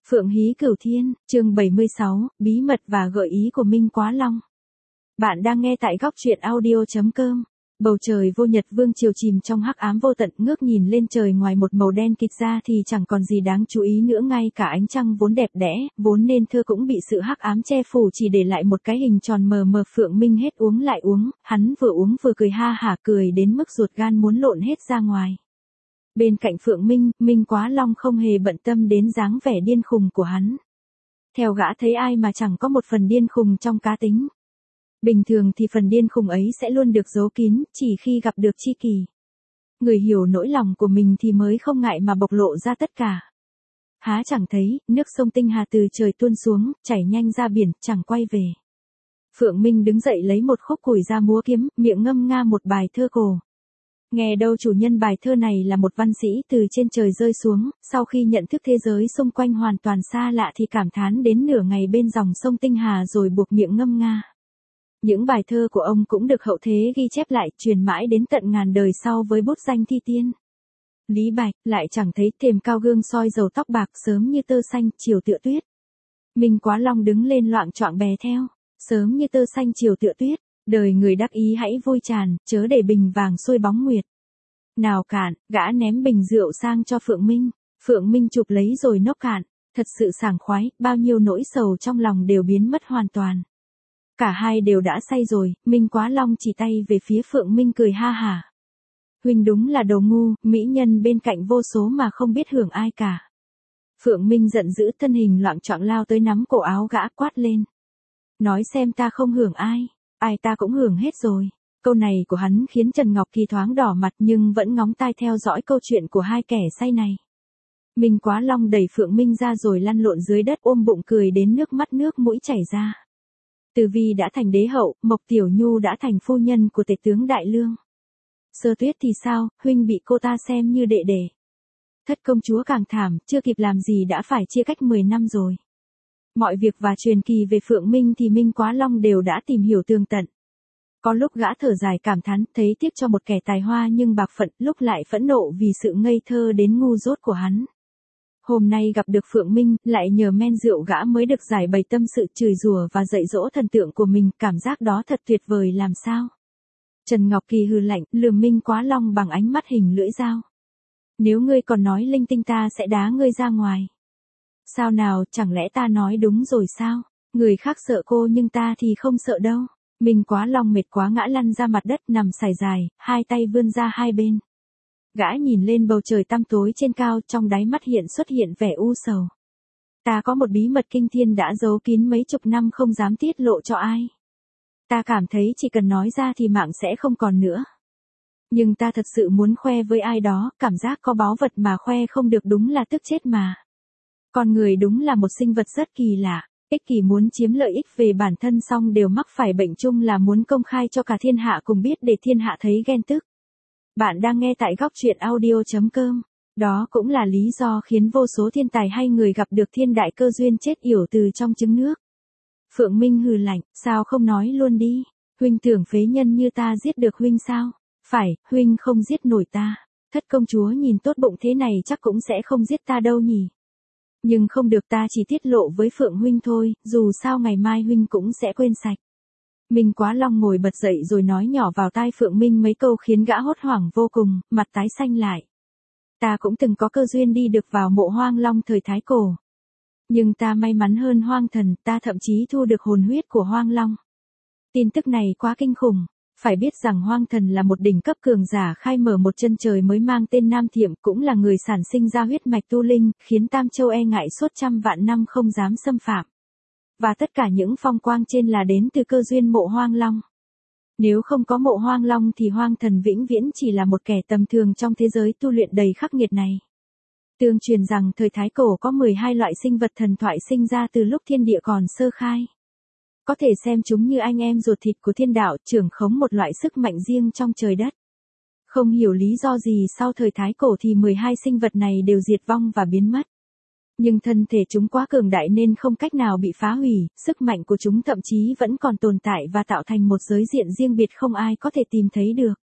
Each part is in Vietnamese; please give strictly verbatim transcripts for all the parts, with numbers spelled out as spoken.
Phượng Hí Cửu Thiên, chương bảy mươi sáu, bí mật và gợi ý của Minh Quá Long. Bạn đang nghe tại góc truyện audio chấm com. Bầu trời vô nhật vương chiều chìm trong hắc ám vô tận, ngước nhìn lên trời ngoài một màu đen kịt ra thì chẳng còn gì đáng chú ý nữa, ngay cả ánh trăng vốn đẹp đẽ, vốn nên thơ cũng bị sự hắc ám che phủ, chỉ để lại một cái hình tròn mờ mờ. Phượng Minh hết uống lại uống, hắn vừa uống vừa cười ha hả, cười đến mức ruột gan muốn lộn hết ra ngoài. Bên cạnh Phượng Minh, Minh Quá Long không hề bận tâm đến dáng vẻ điên khùng của hắn. Theo gã thấy ai mà chẳng có một phần điên khùng trong cá tính. Bình thường thì phần điên khùng ấy sẽ luôn được giấu kín, chỉ khi gặp được tri kỷ. Người hiểu nỗi lòng của mình thì mới không ngại mà bộc lộ ra tất cả. Há chẳng thấy, nước sông Tinh Hà từ trời tuôn xuống, chảy nhanh ra biển, chẳng quay về. Phượng Minh đứng dậy lấy một khúc củi ra múa kiếm, miệng ngâm nga một bài thơ cổ. Nghe đâu chủ nhân bài thơ này là một văn sĩ từ trên trời rơi xuống, sau khi nhận thức thế giới xung quanh hoàn toàn xa lạ thì cảm thán đến nửa ngày bên dòng sông Tinh Hà rồi buộc miệng ngâm nga. Những bài thơ của ông cũng được hậu thế ghi chép lại, truyền mãi đến tận ngàn đời sau với bút danh thi tiên. Lý Bạch, lại chẳng thấy thềm cao gương soi dầu tóc bạc, sớm như tơ xanh, chiều tựa tuyết. Minh Quá Long đứng lên loạng choạng bè theo, sớm như tơ xanh chiều tựa tuyết. Đời người đắc ý hãy vui tràn, chớ để bình vàng xuôi bóng nguyệt. Nào cạn, gã ném bình rượu sang cho Phượng Minh. Phượng Minh chụp lấy rồi nốc cạn. Thật sự sảng khoái, bao nhiêu nỗi sầu trong lòng đều biến mất hoàn toàn. Cả hai đều đã say rồi, Minh Quá Long chỉ tay về phía Phượng Minh cười ha hả. Huynh đúng là đồ ngu, mỹ nhân bên cạnh vô số mà không biết hưởng ai cả. Phượng Minh giận dữ, thân hình loạng choạng lao tới nắm cổ áo gã, quát lên. Nói xem ta không hưởng ai. Ai ta cũng hưởng hết rồi. Câu này của hắn khiến Trần Ngọc Kỳ thoáng đỏ mặt nhưng vẫn ngóng tai theo dõi câu chuyện của hai kẻ say này. Minh Quá Long đẩy Phượng Minh ra rồi lăn lộn dưới đất ôm bụng cười đến nước mắt nước mũi chảy ra. Từ Vi đã thành đế hậu, Mộc Tiểu Nhu đã thành phu nhân của tể tướng Đại Lương. Sơ Tuyết thì sao, huynh bị cô ta xem như đệ đệ. Thất công chúa càng thảm, chưa kịp làm gì đã phải chia cách mười năm rồi. Mọi việc và truyền kỳ về Phượng Minh thì Minh Quá Long đều đã tìm hiểu tường tận. Có lúc gã thở dài cảm thán, thấy tiếc cho một kẻ tài hoa nhưng bạc phận, lúc lại phẫn nộ vì sự ngây thơ đến ngu dốt của hắn. Hôm nay gặp được Phượng Minh, lại nhờ men rượu gã mới được giải bày tâm sự, chửi rủa và dạy dỗ thần tượng của mình, cảm giác đó thật tuyệt vời làm sao. Trần Ngọc Kỳ hừ lạnh, lườm Minh Quá Long bằng ánh mắt hình lưỡi dao. Nếu ngươi còn nói linh tinh ta sẽ đá ngươi ra ngoài. Sao nào, chẳng lẽ ta nói đúng rồi sao? Người khác sợ cô nhưng ta thì không sợ đâu. Minh Quá Long mệt quá ngã lăn ra mặt đất nằm sải dài, hai tay vươn ra hai bên. Gã nhìn lên bầu trời tăm tối trên cao, trong đáy mắt hiện xuất hiện vẻ u sầu. Ta có một bí mật kinh thiên đã giấu kín mấy chục năm không dám tiết lộ cho ai. Ta cảm thấy chỉ cần nói ra thì mạng sẽ không còn nữa. Nhưng ta thật sự muốn khoe với ai đó, cảm giác có báu vật mà khoe không được đúng là tức chết mà. Con người đúng là một sinh vật rất kỳ lạ, ích kỷ muốn chiếm lợi ích về bản thân xong đều mắc phải bệnh chung là muốn công khai cho cả thiên hạ cùng biết để thiên hạ thấy ghen tức. Bạn đang nghe tại góc truyện audio chấm com. Đó cũng là lý do khiến vô số thiên tài hay người gặp được thiên đại cơ duyên chết yểu từ trong trứng nước. Phượng Minh hừ lạnh, sao không nói luôn đi, huynh tưởng phế nhân như ta giết được huynh sao? Phải, huynh không giết nổi ta. Thất công chúa nhìn tốt bụng thế này chắc cũng sẽ không giết ta đâu nhỉ. Nhưng không được, ta chỉ tiết lộ với Phượng huynh thôi, dù sao ngày mai huynh cũng sẽ quên sạch. Minh Quá Long ngồi bật dậy rồi nói nhỏ vào tai Phượng Minh mấy câu khiến gã hốt hoảng vô cùng, mặt tái xanh lại. Ta cũng từng có cơ duyên đi được vào mộ Hoang Long thời Thái Cổ. Nhưng ta may mắn hơn Hoang Thần, ta thậm chí thu được hồn huyết của Hoang Long. Tin tức này quá kinh khủng. Phải biết rằng Hoang Thần là một đỉnh cấp cường giả khai mở một chân trời mới mang tên Nam Thiệm, cũng là người sản sinh ra huyết mạch tu linh, khiến Tam Châu e ngại suốt trăm vạn năm không dám xâm phạm. Và tất cả những phong quang trên là đến từ cơ duyên mộ Hoang Long. Nếu không có mộ Hoang Long thì Hoang Thần vĩnh viễn chỉ là một kẻ tầm thường trong thế giới tu luyện đầy khắc nghiệt này. Tương truyền rằng thời Thái Cổ có mười hai loại sinh vật thần thoại sinh ra từ lúc thiên địa còn sơ khai. Có thể xem chúng như anh em ruột thịt của thiên đạo, trưởng khống một loại sức mạnh riêng trong trời đất. Không hiểu lý do gì sau thời Thái Cổ thì mười hai sinh vật này đều diệt vong và biến mất. Nhưng thân thể chúng quá cường đại nên không cách nào bị phá hủy, sức mạnh của chúng thậm chí vẫn còn tồn tại và tạo thành một giới diện riêng biệt không ai có thể tìm thấy được.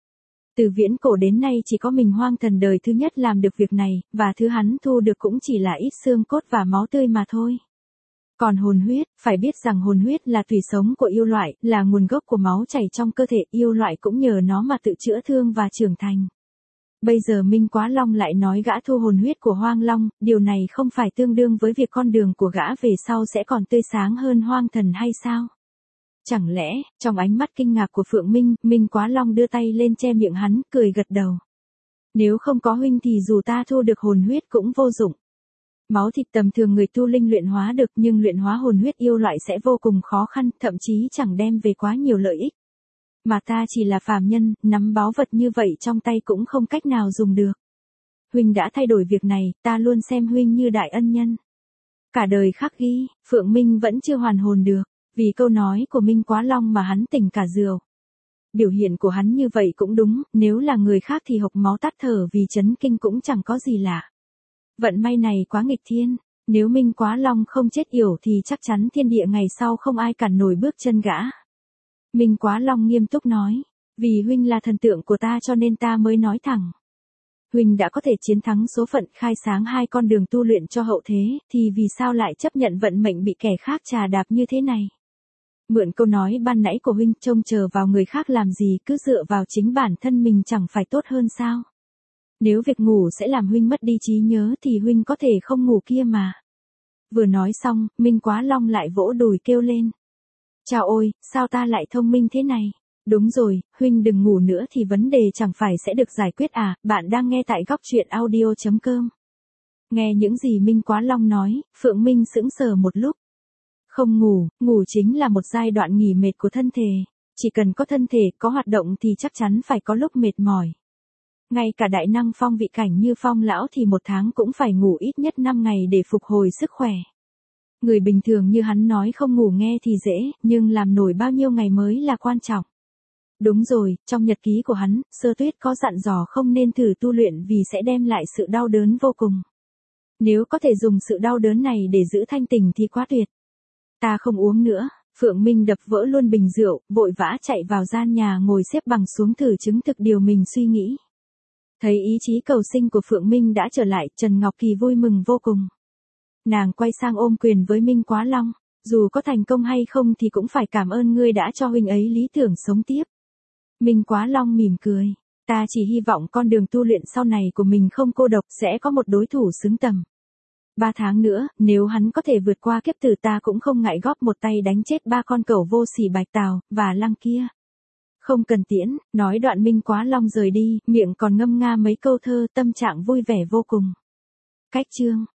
Từ viễn cổ đến nay chỉ có mình Hoang Thần đời thứ nhất làm được việc này, và thứ hắn thu được cũng chỉ là ít xương cốt và máu tươi mà thôi. Còn hồn huyết, phải biết rằng hồn huyết là tùy sống của yêu loại, là nguồn gốc của máu chảy trong cơ thể, yêu loại cũng nhờ nó mà tự chữa thương và trưởng thành. Bây giờ Minh Quá Long lại nói gã thu hồn huyết của Hoang Long, điều này không phải tương đương với việc con đường của gã về sau sẽ còn tươi sáng hơn Hoang Thần hay sao? Chẳng lẽ, trong ánh mắt kinh ngạc của Phượng Minh, Minh Quá Long đưa tay lên che miệng hắn, cười gật đầu. Nếu không có huynh thì dù ta thu được hồn huyết cũng vô dụng. Máu thịt tầm thường người tu linh luyện hóa được, nhưng luyện hóa hồn huyết yêu loại sẽ vô cùng khó khăn, thậm chí chẳng đem về quá nhiều lợi ích. Mà ta chỉ là phàm nhân, nắm báu vật như vậy trong tay cũng không cách nào dùng được. Huynh đã thay đổi việc này, ta luôn xem huynh như đại ân nhân. Cả đời khắc ghi, Phượng Minh vẫn chưa hoàn hồn được, vì câu nói của Minh Quá Long mà hắn tỉnh cả rượu. Biểu hiện của hắn như vậy cũng đúng, nếu là người khác thì hộc máu tắt thở vì chấn kinh cũng chẳng có gì lạ. Vận may này quá nghịch thiên, nếu Minh Quá Long không chết yểu thì chắc chắn thiên địa ngày sau không ai cản nổi bước chân gã. Minh Quá Long nghiêm túc nói, vì huynh là thần tượng của ta cho nên ta mới nói thẳng. Huynh đã có thể chiến thắng số phận, khai sáng hai con đường tu luyện cho hậu thế, thì vì sao lại chấp nhận vận mệnh bị kẻ khác trà đạp như thế này? Mượn câu nói ban nãy của huynh, trông chờ vào người khác làm gì, cứ dựa vào chính bản thân mình chẳng phải tốt hơn sao? Nếu việc ngủ sẽ làm huynh mất đi trí nhớ thì huynh có thể không ngủ kia mà. Vừa nói xong, Minh Quá Long lại vỗ đùi kêu lên. Chào ôi, sao ta lại thông minh thế này? Đúng rồi, huynh đừng ngủ nữa thì vấn đề chẳng phải sẽ được giải quyết à? Bạn đang nghe tại góc truyện audio chấm com. Nghe những gì Minh Quá Long nói, Phượng Minh sững sờ một lúc. Không ngủ, ngủ chính là một giai đoạn nghỉ mệt của thân thể. Chỉ cần có thân thể, có hoạt động thì chắc chắn phải có lúc mệt mỏi. Ngay cả đại năng phong vị cảnh như Phong lão thì một tháng cũng phải ngủ ít nhất năm ngày để phục hồi sức khỏe. Người bình thường như hắn nói không ngủ nghe thì dễ, nhưng làm nổi bao nhiêu ngày mới là quan trọng. Đúng rồi, trong nhật ký của hắn, Sơ Tuyết có dặn dò không nên thử tu luyện vì sẽ đem lại sự đau đớn vô cùng. Nếu có thể dùng sự đau đớn này để giữ thanh tỉnh thì quá tuyệt. Ta không uống nữa. Phượng Minh đập vỡ luôn bình rượu, vội vã chạy vào gian nhà ngồi xếp bằng xuống thử chứng thực điều mình suy nghĩ. Thấy ý chí cầu sinh của Phượng Minh đã trở lại, Trần Ngọc Kỳ vui mừng vô cùng. Nàng quay sang ôm quyền với Minh Quá Long, dù có thành công hay không thì cũng phải cảm ơn ngươi đã cho huynh ấy lý tưởng sống tiếp. Minh Quá Long mỉm cười, ta chỉ hy vọng con đường tu luyện sau này của mình không cô độc, sẽ có một đối thủ xứng tầm. Ba tháng nữa, nếu hắn có thể vượt qua kiếp tử ta cũng không ngại góp một tay đánh chết ba con cẩu vô sỉ Bạch Tào và Lăng kia. Không cần tiễn, nói đoạn Minh Quá Long rời đi, miệng còn ngâm nga mấy câu thơ, tâm trạng vui vẻ vô cùng. Cách chương